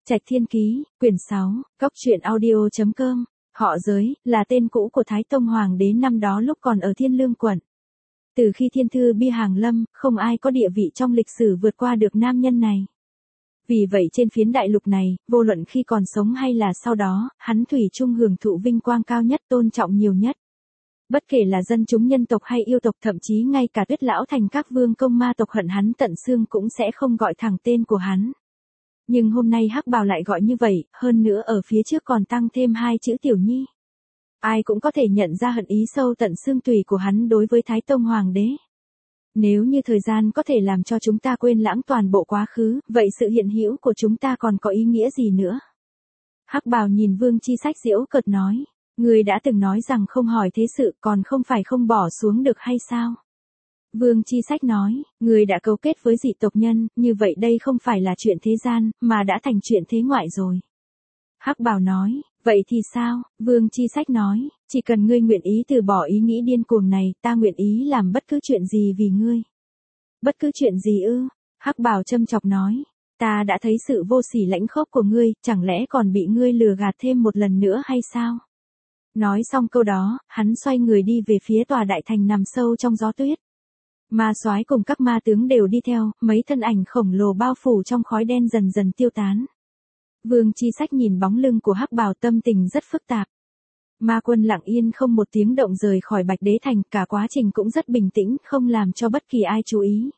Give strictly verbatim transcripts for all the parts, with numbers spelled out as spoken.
Trạch Thiên Ký, quyển sáu, Cốc truyện audio chấm com. Họ Giới, là tên cũ của Thái Tông Hoàng đế năm đó lúc còn ở Thiên Lương quận. Từ khi thiên thư bi hàng lâm, không ai có địa vị trong lịch sử vượt qua được nam nhân này. Vì vậy trên phiến đại lục này, vô luận khi còn sống hay là sau đó, hắn thủy chung hưởng thụ vinh quang cao nhất, tôn trọng nhiều nhất. Bất kể là dân chúng nhân tộc hay yêu tộc, thậm chí ngay cả Tuyết Lão Thành các vương công ma tộc hận hắn tận xương cũng sẽ không gọi thẳng tên của hắn. Nhưng hôm nay Hắc Bào lại gọi như vậy, hơn nữa ở phía trước còn tăng thêm hai chữ Tiểu Nhi. Ai cũng có thể nhận ra hận ý sâu tận xương tủy của hắn đối với Thái Tông Hoàng đế. Nếu như thời gian có thể làm cho chúng ta quên lãng toàn bộ quá khứ, vậy sự hiện hữu của chúng ta còn có ý nghĩa gì nữa? Hắc Bào nhìn Vương Chi Sách giễu cợt nói, người đã từng nói rằng không hỏi thế sự còn không phải không bỏ xuống được hay sao? Vương Chi Sách nói, người đã cấu kết với dị tộc nhân, như vậy đây không phải là chuyện thế gian, mà đã thành chuyện thế ngoại rồi. Hắc Bào nói, vậy thì sao? Vương Chi Sách nói, chỉ cần ngươi nguyện ý từ bỏ ý nghĩ điên cuồng này, ta nguyện ý làm bất cứ chuyện gì vì ngươi. Bất cứ chuyện gì ư? Hắc Bào châm chọc nói, ta đã thấy sự vô sỉ lãnh khốc của ngươi, chẳng lẽ còn bị ngươi lừa gạt thêm một lần nữa hay sao? Nói xong câu đó, hắn xoay người đi về phía tòa đại thành nằm sâu trong gió tuyết. Ma soái cùng các ma tướng đều đi theo, mấy thân ảnh khổng lồ bao phủ trong khói đen dần dần tiêu tán. Vương Chi Sách nhìn bóng lưng của Hắc Bào tâm tình rất phức tạp. Ma quân lặng yên không một tiếng động rời khỏi Bạch Đế Thành, cả quá trình cũng rất bình tĩnh, không làm cho bất kỳ ai chú ý.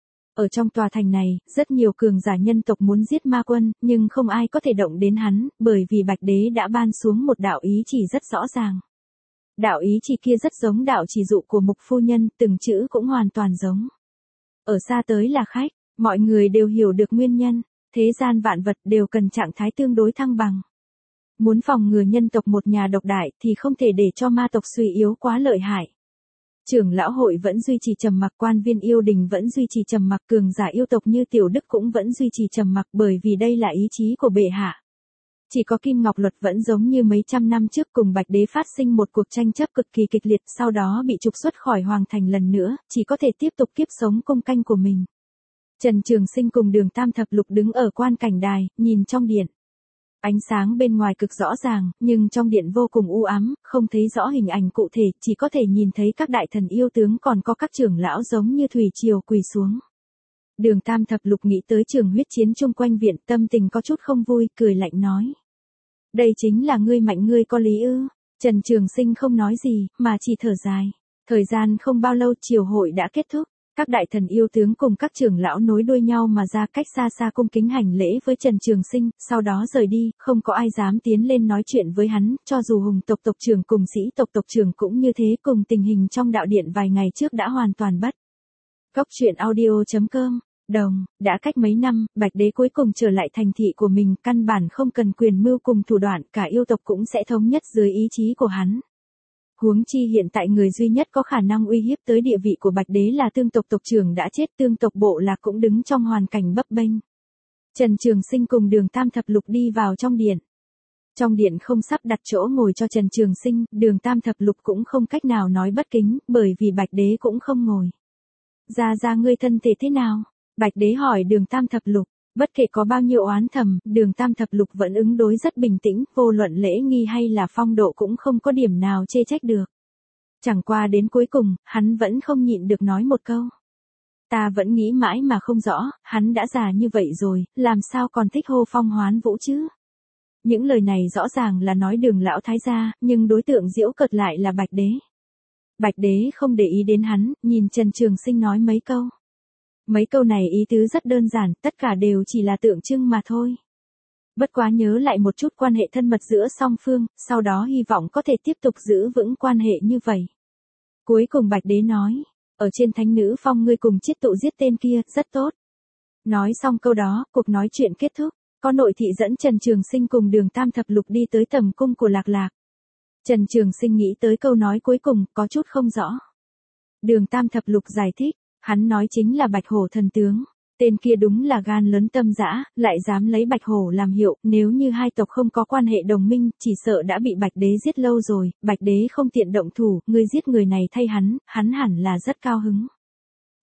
Ở trong tòa thành này, rất nhiều cường giả nhân tộc muốn giết ma quân, nhưng không ai có thể động đến hắn, bởi vì Bạch Đế đã ban xuống một đạo ý chỉ rất rõ ràng. Đạo ý chỉ kia rất giống đạo chỉ dụ của Mục Phu Nhân, từng chữ cũng hoàn toàn giống. Ở xa tới là khách, mọi người đều hiểu được nguyên nhân, thế gian vạn vật đều cần trạng thái tương đối thăng bằng. Muốn phòng ngừa nhân tộc một nhà độc đại thì không thể để cho ma tộc suy yếu quá lợi hại. Trưởng lão hội vẫn duy trì trầm mặc, quan viên yêu đình vẫn duy trì trầm mặc, cường giả yêu tộc như Tiểu Đức cũng vẫn duy trì trầm mặc, bởi vì đây là ý chí của bệ hạ. Chỉ có Kim Ngọc Luật vẫn giống như mấy trăm năm trước cùng Bạch Đế phát sinh một cuộc tranh chấp cực kỳ kịch liệt, sau đó bị trục xuất khỏi hoàng thành lần nữa, chỉ có thể tiếp tục kiếp sống cung canh của mình. Trần Trường Sinh cùng Đường Tam Thập Lục đứng ở quan cảnh đài, nhìn trong điện. Ánh sáng bên ngoài cực rõ ràng, nhưng trong điện vô cùng u ám, không thấy rõ hình ảnh cụ thể, chỉ có thể nhìn thấy các đại thần yêu tướng còn có các trưởng lão giống như thủy triều quỳ xuống. Đường Tam Thập Lục nghĩ tới trường huyết chiến chung quanh viện, tâm tình có chút không vui, cười lạnh nói. Đây chính là ngươi mạnh ngươi có lý ư? Trần Trường Sinh không nói gì, mà chỉ thở dài. Thời gian không bao lâu triều hội đã kết thúc. Các đại thần yêu tướng cùng các trưởng lão nối đuôi nhau mà ra, cách xa xa cung kính hành lễ với Trần Trường Sinh, sau đó rời đi, không có ai dám tiến lên nói chuyện với hắn, cho dù hùng tộc tộc trưởng cùng sĩ tộc tộc trưởng cũng như thế, cùng tình hình trong đạo điện vài ngày trước đã hoàn toàn bất. Cốc truyện audio chấm com. Đồng, đã cách mấy năm, Bạch Đế cuối cùng trở lại thành thị của mình, căn bản không cần quyền mưu cùng thủ đoạn, cả yêu tộc cũng sẽ thống nhất dưới ý chí của hắn. Huống chi hiện tại người duy nhất có khả năng uy hiếp tới địa vị của Bạch Đế là Tương tộc tộc trưởng đã chết, Tương tộc bộ lạc cũng đứng trong hoàn cảnh bấp bênh. Trần Trường Sinh cùng Đường Tam Thập Lục đi vào trong điện. Trong điện không sắp đặt chỗ ngồi cho Trần Trường Sinh, Đường Tam Thập Lục cũng không cách nào nói bất kính, bởi vì Bạch Đế cũng không ngồi. Ra ra ngươi thân thể thế nào? Bạch Đế hỏi Đường Tam Thập Lục. Bất kể có bao nhiêu oán thầm, Đường Tam Thập Lục vẫn ứng đối rất bình tĩnh, vô luận lễ nghi hay là phong độ cũng không có điểm nào chê trách được. Chẳng qua đến cuối cùng, hắn vẫn không nhịn được nói một câu. Ta vẫn nghĩ mãi mà không rõ, hắn đã già như vậy rồi, làm sao còn thích hô phong hoán vũ chứ? Những lời này rõ ràng là nói Đường lão thái gia, nhưng đối tượng giễu cợt lại là Bạch Đế. Bạch Đế không để ý đến hắn, nhìn Trần Trường Sinh nói mấy câu. Mấy câu này ý tứ rất đơn giản, tất cả đều chỉ là tượng trưng mà thôi. Bất quá nhớ lại một chút quan hệ thân mật giữa song phương, sau đó hy vọng có thể tiếp tục giữ vững quan hệ như vậy. Cuối cùng Bạch Đế nói, ở trên Thánh Nữ Phong ngươi cùng Chiết Tụ giết tên kia, rất tốt. Nói xong câu đó, cuộc nói chuyện kết thúc, có nội thị dẫn Trần Trường Sinh cùng Đường Tam Thập Lục đi tới tầm cung của Lạc Lạc. Trần Trường Sinh nghĩ tới câu nói cuối cùng, có chút không rõ. Đường Tam Thập Lục giải thích. Hắn nói chính là Bạch Hổ thần tướng, tên kia đúng là gan lớn tâm dã, lại dám lấy Bạch Hổ làm hiệu, nếu như hai tộc không có quan hệ đồng minh, chỉ sợ đã bị Bạch Đế giết lâu rồi, Bạch Đế không tiện động thủ, ngươi giết người này thay hắn, hắn hẳn là rất cao hứng.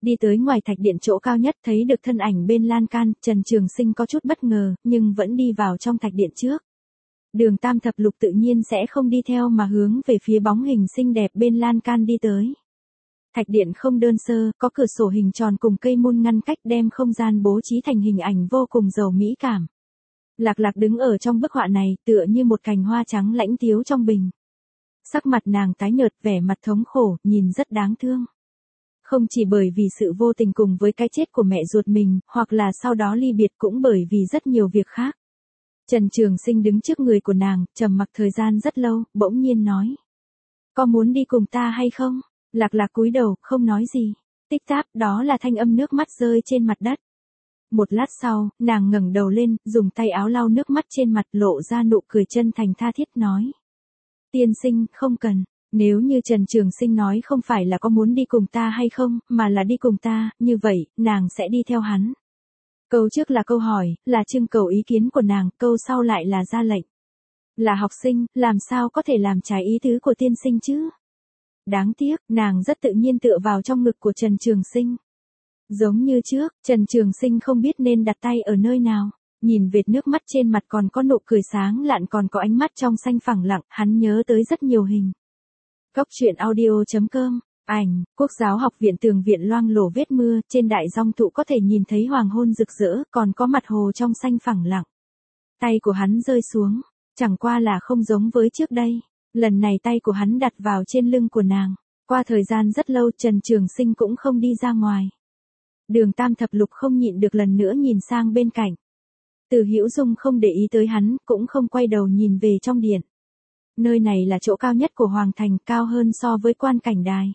Đi tới ngoài thạch điện chỗ cao nhất thấy được thân ảnh bên lan can, Trần Trường Sinh có chút bất ngờ, nhưng vẫn đi vào trong thạch điện trước. Đường Tam Thập Lục tự nhiên sẽ không đi theo mà hướng về phía bóng hình xinh đẹp bên lan can đi tới. Thạch điện không đơn sơ, có cửa sổ hình tròn cùng cây môn ngăn cách đem không gian bố trí thành hình ảnh vô cùng giàu mỹ cảm. Lạc Lạc đứng ở trong bức họa này tựa như một cành hoa trắng lãnh tiếu trong bình. Sắc mặt nàng tái nhợt, vẻ mặt thống khổ, nhìn rất đáng thương. Không chỉ bởi vì sự vô tình cùng với cái chết của mẹ ruột mình, hoặc là sau đó ly biệt, cũng bởi vì rất nhiều việc khác. Trần Trường Sinh đứng trước người của nàng, trầm mặc thời gian rất lâu, bỗng nhiên nói. Có muốn đi cùng ta hay không? Lạc Lạc cúi đầu, không nói gì. Tích táp, đó là thanh âm nước mắt rơi trên mặt đất. Một lát sau, nàng ngẩng đầu lên, dùng tay áo lau nước mắt trên mặt, lộ ra nụ cười chân thành tha thiết nói. Tiên sinh, không cần. Nếu như Trần Trường Sinh nói không phải là có muốn đi cùng ta hay không, mà là đi cùng ta, như vậy, nàng sẽ đi theo hắn. Câu trước là câu hỏi, là trưng cầu ý kiến của nàng, câu sau lại là ra lệnh. Là học sinh, làm sao có thể làm trái ý tứ của tiên sinh chứ? Đáng tiếc, nàng rất tự nhiên tựa vào trong ngực của Trần Trường Sinh. Giống như trước, Trần Trường Sinh không biết nên đặt tay ở nơi nào. Nhìn vệt nước mắt trên mặt còn có nụ cười sáng lạn, còn có ánh mắt trong xanh phẳng lặng, hắn nhớ tới rất nhiều hình. Cốc truyện audio chấm com, ảnh, Quốc giáo học viện tường viện loang lổ vết mưa, trên đại dong thụ có thể nhìn thấy hoàng hôn rực rỡ, còn có mặt hồ trong xanh phẳng lặng. Tay của hắn rơi xuống, chẳng qua là không giống với trước đây. Lần này tay của hắn đặt vào trên lưng của nàng. Qua thời gian rất lâu Trần Trường Sinh cũng không đi ra ngoài. Đường Tam Thập Lục không nhịn được lần nữa nhìn sang bên cạnh. Từ Hữu Dung không để ý tới hắn, cũng không quay đầu nhìn về trong điện. Nơi này là chỗ cao nhất của Hoàng Thành, cao hơn so với quan cảnh đài.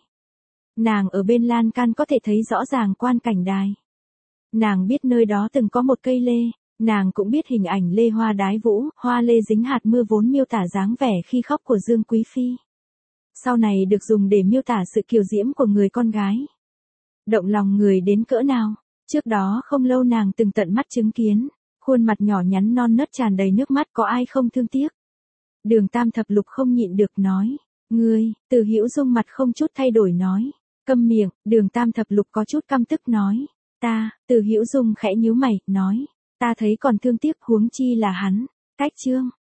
Nàng ở bên lan can có thể thấy rõ ràng quan cảnh đài. Nàng biết nơi đó từng có một cây lê, nàng cũng biết hình ảnh lê hoa đái vũ, hoa lê dính hạt mưa vốn miêu tả dáng vẻ khi khóc của Dương Quý Phi. Sau này được dùng để miêu tả sự kiều diễm của người con gái. Động lòng người đến cỡ nào, trước đó không lâu nàng từng tận mắt chứng kiến, khuôn mặt nhỏ nhắn non nớt tràn đầy nước mắt, có ai không thương tiếc. Đường Tam Thập Lục không nhịn được nói, ngươi, Từ Hữu Dung mặt không chút thay đổi nói, câm miệng. Đường Tam Thập Lục có chút căm tức nói, ta, Từ Hữu Dung khẽ nhíu mày, nói, ta thấy còn thương tiếc, huống chi là hắn. Cách chương